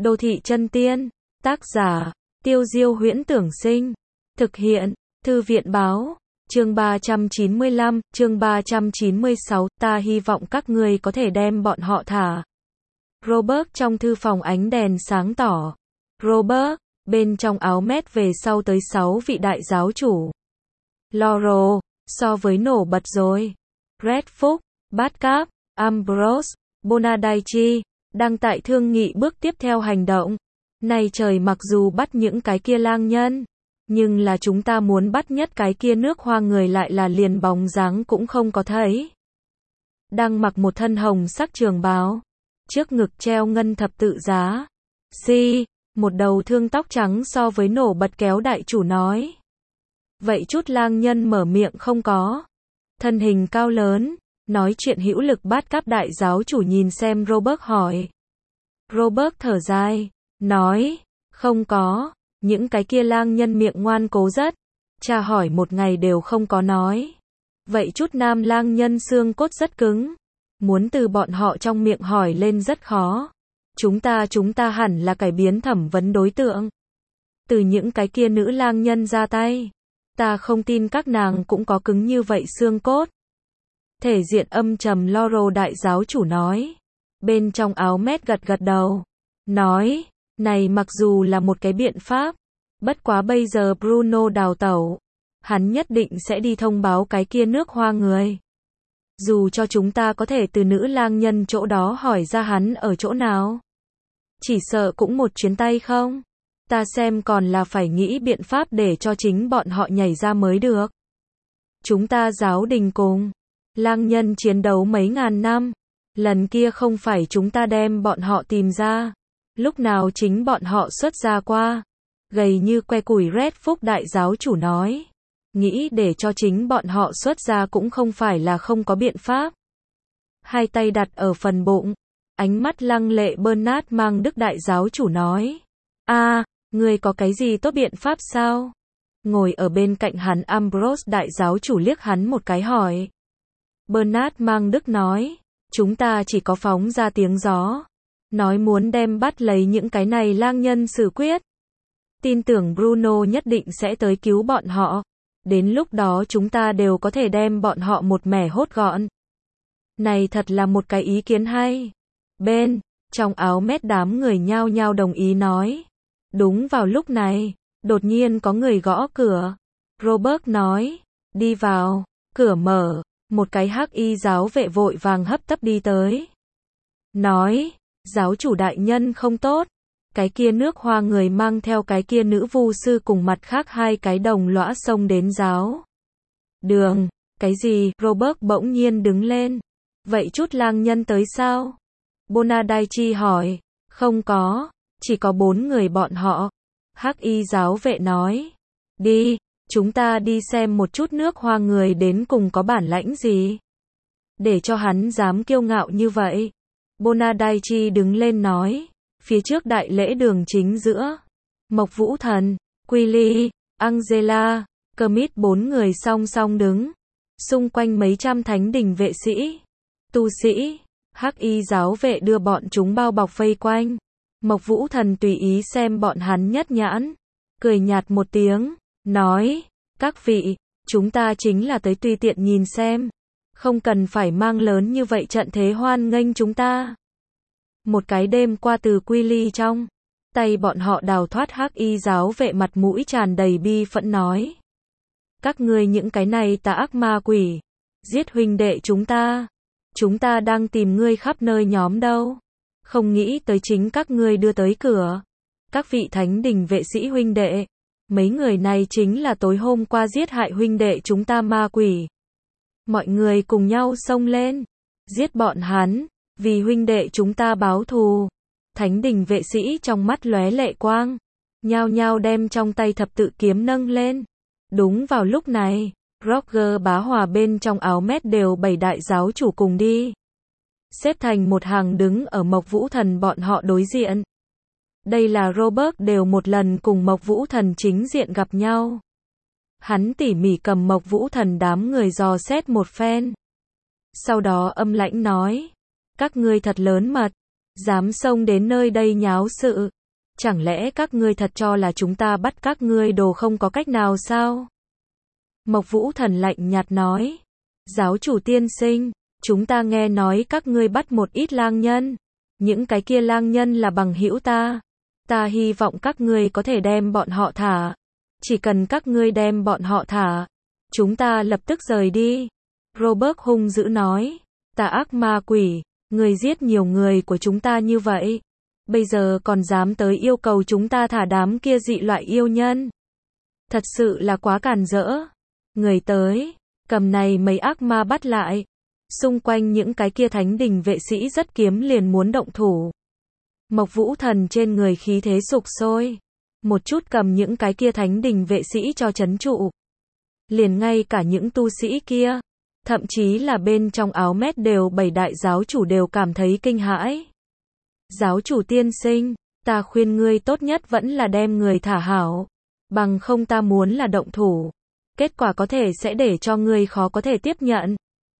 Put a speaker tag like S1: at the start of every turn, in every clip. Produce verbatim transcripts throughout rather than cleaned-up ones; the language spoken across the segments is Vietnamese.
S1: Đô thị chân tiên. Tác giả, Tiêu Diêu Huyễn Tưởng Sinh. Thực hiện, Thư viện báo. Chương ba trăm chín mươi lăm, chương ba trăm chín mươi sáu, ta hy vọng các ngươi có thể đem bọn họ thả. Robert trong thư phòng ánh đèn sáng tỏ. Robert, bên trong áo mét về sau tới sáu vị đại giáo chủ. Laurel, so với nổ bật rồi. Red Phúc, Badcap, Ambrose, Bonadaichi, đang tại thương nghị bước tiếp theo hành động. Này trời, mặc dù bắt những cái kia lang nhân, nhưng là chúng ta muốn bắt nhất cái kia nước hoa người lại là liền bóng dáng cũng không có thấy. Đang mặc một thân hồng sắc trường bào, trước ngực treo ngân thập tự giá. Si, một đầu thương tóc trắng so với nổ bật kéo đại chủ nói. Vậy chút lang nhân mở miệng không có. Thân hình cao lớn, nói chuyện hữu lực bát cáp đại giáo chủ nhìn xem Robert hỏi. Robert thở dài, nói, không có, những cái kia lang nhân miệng ngoan cố rất, cha hỏi một ngày đều không có nói. Vậy chút nam lang nhân xương cốt rất cứng, muốn từ bọn họ trong miệng hỏi lên rất khó. Chúng ta chúng ta hẳn là cải biến thẩm vấn đối tượng. Từ những cái kia nữ lang nhân ra tay, ta không tin các nàng cũng có cứng như vậy xương cốt. Thể diện âm trầm Laurel đại giáo chủ nói. Bên trong áo mét gật gật đầu, nói, này mặc dù là một cái biện pháp, bất quá bây giờ Bruno đào tẩu, hắn nhất định sẽ đi thông báo cái kia nước hoa người. Dù cho chúng ta có thể từ nữ lang nhân chỗ đó hỏi ra hắn ở chỗ nào, chỉ sợ cũng một chuyến tay không. Ta xem còn là phải nghĩ biện pháp để cho chính bọn họ nhảy ra mới được. Chúng ta giáo đình cùng lang nhân chiến đấu mấy ngàn năm, lần kia không phải chúng ta đem bọn họ tìm ra, lúc nào chính bọn họ xuất ra qua. Gầy như que củi Red Phúc đại giáo chủ nói, nghĩ để cho chính bọn họ xuất ra cũng không phải là không có biện pháp. Hai tay đặt ở phần bụng, ánh mắt lăng lệ Bernard mang đức đại giáo chủ nói, a, à, ngươi có cái gì tốt biện pháp sao? Ngồi ở bên cạnh hắn Ambrose đại giáo chủ liếc hắn một cái hỏi. Bernard mang đức nói, chúng ta chỉ có phóng ra tiếng gió, nói muốn đem bắt lấy những cái này lang nhân xử quyết. Tin tưởng Bruno nhất định sẽ tới cứu bọn họ. Đến lúc đó chúng ta đều có thể đem bọn họ một mẻ hốt gọn. Này thật là một cái ý kiến hay. Bên, trong áo mét đám người nhao nhao đồng ý nói. Đúng vào lúc này, đột nhiên có người gõ cửa. Robert nói, đi vào, cửa mở, một cái hắc y giáo vệ vội vàng hấp tấp đi tới. Nói, giáo chủ đại nhân không tốt. Cái kia nước hoa người mang theo cái kia nữ vu sư cùng mặt khác hai cái đồng lõa xông đến giáo đường. Cái gì? Robert bỗng nhiên đứng lên. Vậy chút lang nhân tới sao? Bonadaichi hỏi. Không có, chỉ có bốn người bọn họ. Hắc y giáo vệ nói. Đi, chúng ta đi xem một chút nước hoa người đến cùng có bản lãnh gì. Để cho hắn dám kiêu ngạo như vậy. Bonadaichi đứng lên nói. Phía trước đại lễ đường chính giữa, Mộc Vũ Thần, Quilly, Angela, Kermit bốn người song song đứng. Xung quanh mấy trăm thánh đình vệ sĩ, tu sĩ, hắc y giáo vệ đưa bọn chúng bao bọc vây quanh. Mộc Vũ Thần tùy ý xem bọn hắn nhất nhãn, cười nhạt một tiếng, nói, các vị, chúng ta chính là tới tùy tiện nhìn xem, không cần phải mang lớn như vậy trận thế hoan nghênh chúng ta. Một cái đêm qua từ Quilly trong tay bọn họ đào thoát hắc y giáo vệ mặt mũi tràn đầy bi phẫn nói. Các ngươi những cái này tà ác ma quỷ, giết huynh đệ chúng ta. Chúng ta đang tìm ngươi khắp nơi nhóm đâu. Không nghĩ tới chính các ngươi đưa tới cửa. Các vị thánh đình vệ sĩ huynh đệ, mấy người này chính là tối hôm qua giết hại huynh đệ chúng ta ma quỷ. Mọi người cùng nhau xông lên, giết bọn hắn. Vì huynh đệ chúng ta báo thù. Thánh đình vệ sĩ trong mắt lóe lệ quang, nhao nhao đem trong tay thập tự kiếm nâng lên. Đúng vào lúc này, Roger bá hòa bên trong áo mét đều bảy đại giáo chủ cùng đi. Xếp thành một hàng đứng ở Mộc Vũ Thần bọn họ đối diện. Đây là Robert đều một lần cùng Mộc Vũ Thần chính diện gặp nhau. Hắn tỉ mỉ cầm Mộc Vũ Thần đám người dò xét một phen. Sau đó âm lãnh nói. Các ngươi thật lớn mật, Dám xông đến nơi đây nháo sự. Chẳng lẽ các ngươi thật cho là chúng ta bắt các ngươi đồ không có cách nào sao? Mộc Vũ Thần lạnh nhạt nói. Giáo chủ tiên sinh, chúng ta nghe nói các ngươi bắt một ít lang nhân. Những cái kia lang nhân là bằng hữu ta. Ta hy vọng các ngươi có thể đem bọn họ thả. Chỉ cần các ngươi đem bọn họ thả, chúng ta lập tức rời đi. Robert hung dữ nói. Tà ác ma quỷ, người giết nhiều người của chúng ta như vậy. Bây giờ còn dám tới yêu cầu chúng ta thả đám kia dị loại yêu nhân. Thật sự là quá càn rỡ. Người tới, cầm này mấy ác ma bắt lại. Xung quanh những cái kia thánh đình vệ sĩ rất kiếm liền muốn động thủ. Mộc Vũ Thần trên người khí thế sục sôi. Một chút cầm những cái kia thánh đình vệ sĩ cho trấn trụ. Liền ngay cả những tu sĩ kia, thậm chí là bên trong áo mét đều bảy đại giáo chủ đều cảm thấy kinh hãi. Giáo chủ tiên sinh, ta khuyên ngươi tốt nhất vẫn là đem người thả hảo. Bằng không ta muốn là động thủ. Kết quả có thể sẽ để cho ngươi khó có thể tiếp nhận.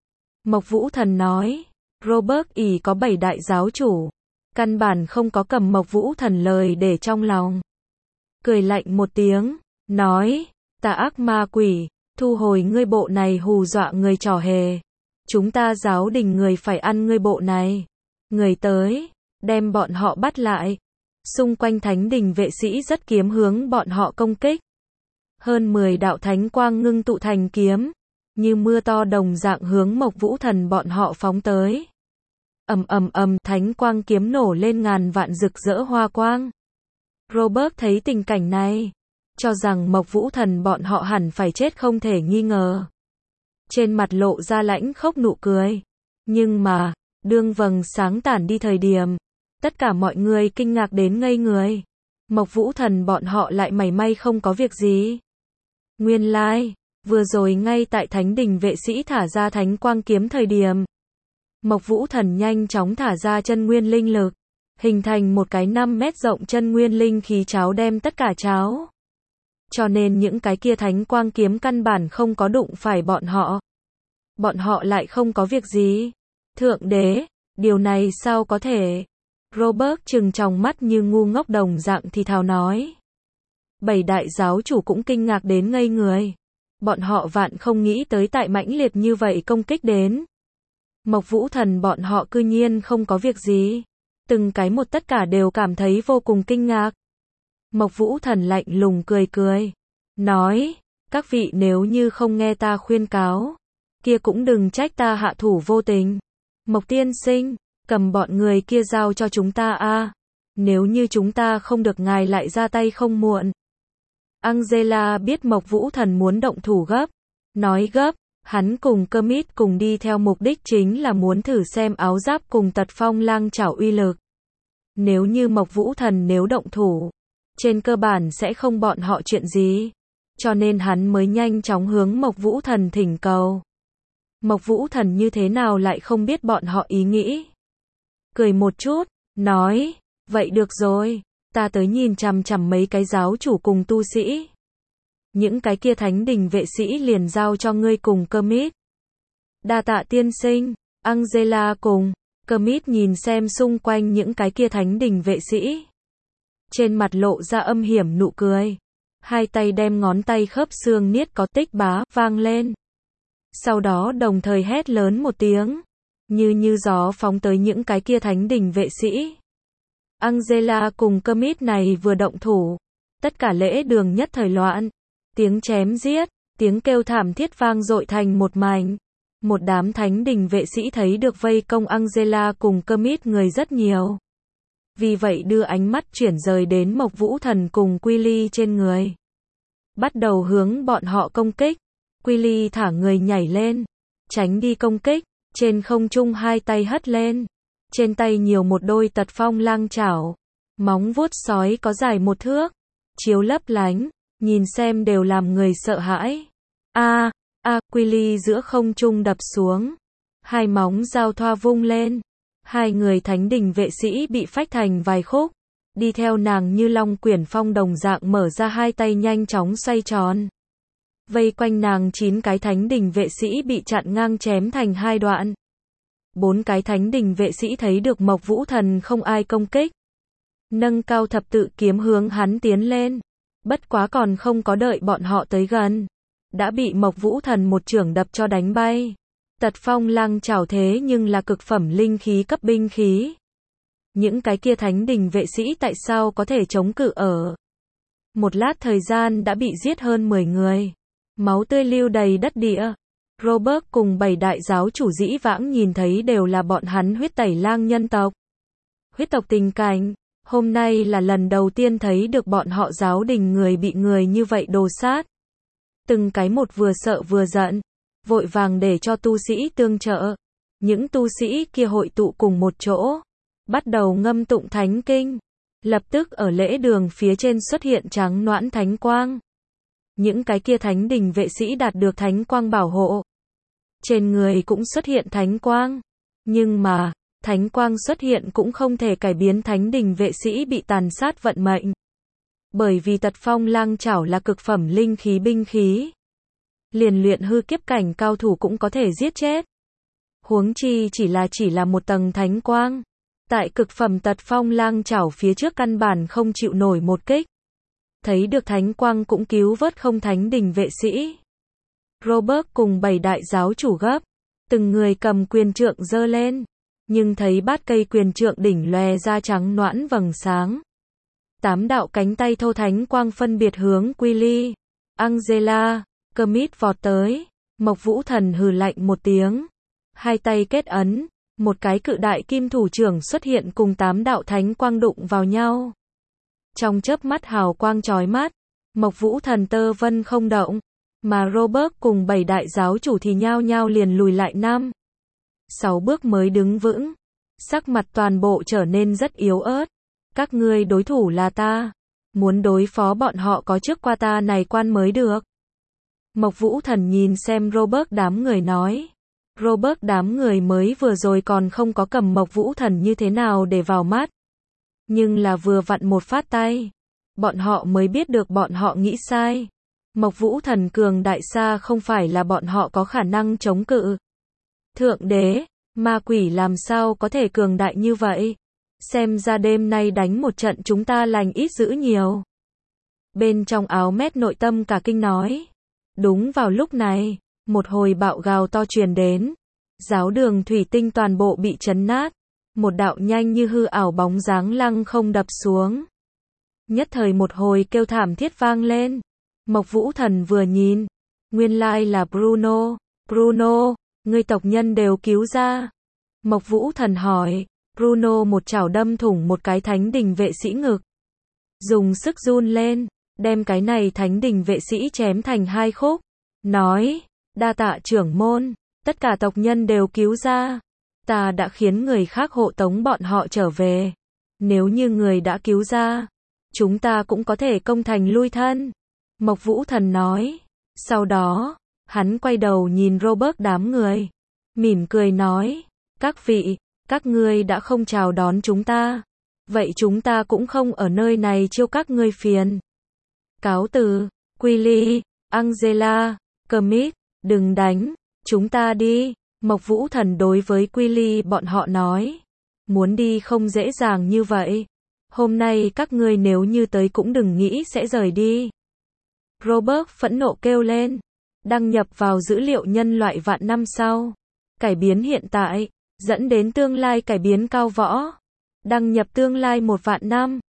S1: Mộc Vũ Thần nói. Robert ỷ có bảy đại giáo chủ. Căn bản không có cầm Mộc Vũ Thần lời để trong lòng. Cười lạnh một tiếng, nói. Tà ác ma quỷ, thu hồi ngươi bộ này hù dọa người trò hề. Chúng ta giáo đình người phải ăn ngươi bộ này. Người tới, đem bọn họ bắt lại. Xung quanh thánh đình vệ sĩ rất kiếm hướng bọn họ công kích. Hơn mười đạo thánh quang ngưng tụ thành kiếm, như mưa to đồng dạng hướng Mộc Vũ Thần bọn họ phóng tới. Ầm ầm ầm, thánh quang kiếm nổ lên ngàn vạn rực rỡ hoa quang. Robert thấy tình cảnh này, cho rằng Mộc Vũ Thần bọn họ hẳn phải chết không thể nghi ngờ. Trên mặt lộ ra lãnh khốc nụ cười. Nhưng mà, đương vầng sáng tản đi thời điểm, tất cả mọi người kinh ngạc đến ngây người. Mộc Vũ Thần bọn họ lại mảy may không có việc gì. Nguyên lai, like, vừa rồi ngay tại thánh đình vệ sĩ thả ra thánh quang kiếm thời điểm, Mộc Vũ Thần nhanh chóng thả ra chân nguyên linh lực, hình thành một cái năm mét rộng chân nguyên linh khí cháo đem tất cả cháo. Cho nên những cái kia thánh quang kiếm căn bản không có đụng phải bọn họ. Bọn họ lại không có việc gì. Thượng đế, điều này sao có thể? Robert trừng tròng mắt như ngu ngốc đồng dạng thì thào nói. Bảy đại giáo chủ cũng kinh ngạc đến ngây người. Bọn họ vạn không nghĩ tới tại mãnh liệt như vậy công kích đến. Mộc Vũ Thần bọn họ cư nhiên không có việc gì. Từng cái một tất cả đều cảm thấy vô cùng kinh ngạc. Mộc Vũ Thần lạnh lùng cười cười. Nói, các vị nếu như không nghe ta khuyên cáo, kia cũng đừng trách ta hạ thủ vô tình. Mộc tiên sinh, cầm bọn người kia giao cho chúng ta a. Nếu như chúng ta không được ngài lại ra tay không muộn. Angela biết Mộc Vũ Thần muốn động thủ gấp. Nói gấp, hắn cùng Kermit cùng đi theo mục đích chính là muốn thử xem áo giáp cùng tật phong lang chảo uy lực. Nếu như Mộc Vũ Thần nếu động thủ, trên cơ bản sẽ không bọn họ chuyện gì. Cho nên hắn mới nhanh chóng hướng Mộc Vũ Thần thỉnh cầu. Mộc Vũ Thần như thế nào lại không biết bọn họ ý nghĩ. Cười một chút, nói, vậy được rồi, ta tới nhìn chằm chằm mấy cái giáo chủ cùng tu sĩ. Những cái kia thánh đình vệ sĩ liền giao cho ngươi cùng Kermit. Đa tạ tiên sinh. Angela cùng Kermit nhìn xem xung quanh những cái kia thánh đình vệ sĩ. Trên mặt lộ ra âm hiểm nụ cười. Hai tay đem ngón tay khớp xương niết có tích bá vang lên. Sau đó đồng thời hét lớn một tiếng, như như gió phóng tới những cái kia thánh đình vệ sĩ. Angela cùng Kermit này vừa động thủ, tất cả lễ đường nhất thời loạn. Tiếng chém giết, tiếng kêu thảm thiết vang dội thành một mảnh. Một đám thánh đình vệ sĩ thấy được vây công Angela cùng Kermit người rất nhiều. Vì vậy đưa ánh mắt chuyển rời đến Mộc Vũ Thần cùng Quilly trên người. Bắt đầu hướng bọn họ công kích. Quilly thả người nhảy lên, tránh đi công kích, trên không trung hai tay hất lên. Trên tay nhiều một đôi tật phong lang chảo, móng vuốt sói có dài một thước, chiếu lấp lánh, nhìn xem đều làm người sợ hãi. A, a, Quilly giữa không trung đập xuống, hai móng giao thoa vung lên, hai người thánh đình vệ sĩ bị phách thành vài khúc, đi theo nàng như long quyển phong đồng dạng mở ra hai tay nhanh chóng xoay tròn. Vây quanh nàng chín cái thánh đình vệ sĩ bị chặn ngang chém thành hai đoạn. Bốn cái thánh đình vệ sĩ thấy được Mộc Vũ Thần không ai công kích, nâng cao thập tự kiếm hướng hắn tiến lên. Bất quá còn không có đợi bọn họ tới gần, đã bị Mộc Vũ Thần một chưởng đập cho đánh bay. Tật Phong Lăng Chảo thế nhưng là cực phẩm linh khí cấp binh khí. Những cái kia thánh đình vệ sĩ tại sao có thể chống cự ở? Một lát thời gian đã bị giết hơn mười người. Máu tươi lưu đầy đất địa. Robert cùng bảy đại giáo chủ dĩ vãng nhìn thấy đều là bọn hắn huyết tẩy lang nhân tộc. Huyết tộc tình cảnh, hôm nay là lần đầu tiên thấy được bọn họ giáo đình người bị người như vậy đồ sát. Từng cái một vừa sợ vừa giận, vội vàng để cho tu sĩ tương trợ. Những tu sĩ kia hội tụ cùng một chỗ, bắt đầu ngâm tụng thánh kinh. Lập tức ở lễ đường phía trên xuất hiện trắng noãn thánh quang. Những cái kia thánh đình vệ sĩ đạt được thánh quang bảo hộ. Trên người cũng xuất hiện thánh quang. Nhưng mà, thánh quang xuất hiện cũng không thể cải biến thánh đình vệ sĩ bị tàn sát vận mệnh. Bởi vì Tật Phong Lang Chảo là cực phẩm linh khí binh khí. Liền luyện hư kiếp cảnh cao thủ cũng có thể giết chết. Huống chi chỉ là chỉ là một tầng thánh quang. Tại cực phẩm Tật Phong Lang Chảo phía trước căn bản không chịu nổi một kích. Thấy được thánh quang cũng cứu vớt không thánh đình vệ sĩ. Robert cùng bảy đại giáo chủ gấp, từng người cầm quyền trượng giơ lên, nhưng thấy bát cây quyền trượng đỉnh lòe ra trắng noãn vầng sáng. Tám đạo cánh tay thô thánh quang phân biệt hướng Quilly, Angela, Kermit vọt tới. Mộc Vũ Thần hừ lạnh một tiếng, hai tay kết ấn, một cái cự đại kim thủ trưởng xuất hiện cùng tám đạo thánh quang đụng vào nhau. Trong chớp mắt hào quang chói mắt, Mộc Vũ Thần tơ vân không động, mà Robert cùng bảy đại giáo chủ thì nhao nhao liền lùi lại năm, sáu bước mới đứng vững, sắc mặt toàn bộ trở nên rất yếu ớt. Các ngươi đối thủ là ta, muốn đối phó bọn họ có trước qua ta này quan mới được. Mộc Vũ Thần nhìn xem Robert đám người nói. Robert đám người mới vừa rồi còn không có cầm Mộc Vũ Thần như thế nào để vào mắt. Nhưng là vừa vặn một phát tay, bọn họ mới biết được bọn họ nghĩ sai. Mộc Vũ Thần cường đại xa không phải là bọn họ có khả năng chống cự. Thượng đế, ma quỷ làm sao có thể cường đại như vậy? Xem ra đêm nay đánh một trận chúng ta lành ít dữ nhiều. Bên trong áo mét nội tâm cả kinh nói. Đúng vào lúc này, một hồi bạo gào to truyền đến. Giáo đường thủy tinh toàn bộ bị chấn nát. Một đạo nhanh như hư ảo bóng dáng lăng không đập xuống. Nhất thời một hồi kêu thảm thiết vang lên. Mộc Vũ Thần vừa nhìn, nguyên lai là Bruno. Bruno, ngươi tộc nhân đều cứu ra. Mộc Vũ Thần hỏi. Bruno một chảo đâm thủng một cái thánh đình vệ sĩ ngực. Dùng sức run lên, đem cái này thánh đình vệ sĩ chém thành hai khúc. Nói, đa tạ trưởng môn, tất cả tộc nhân đều cứu ra. Ta đã khiến người khác hộ tống bọn họ trở về. Nếu như người đã cứu ra, chúng ta cũng có thể công thành lui thân. Mộc Vũ Thần nói. Sau đó, hắn quay đầu nhìn Robert đám người. Mỉm cười nói, các vị, các ngươi đã không chào đón chúng ta. Vậy chúng ta cũng không ở nơi này chiêu các ngươi phiền. Cáo từ, Quilly, Angela, Kermit, đừng đánh, chúng ta đi. Mộc Vũ Thần đối với Quilly bọn họ nói. Muốn đi không dễ dàng như vậy. Hôm nay các ngươi nếu như tới cũng đừng nghĩ sẽ rời đi. Robert phẫn nộ kêu lên. Đăng nhập vào dữ liệu nhân loại vạn năm sau. Cải biến hiện tại, dẫn đến tương lai cải biến cao võ. Đăng nhập tương lai một vạn năm.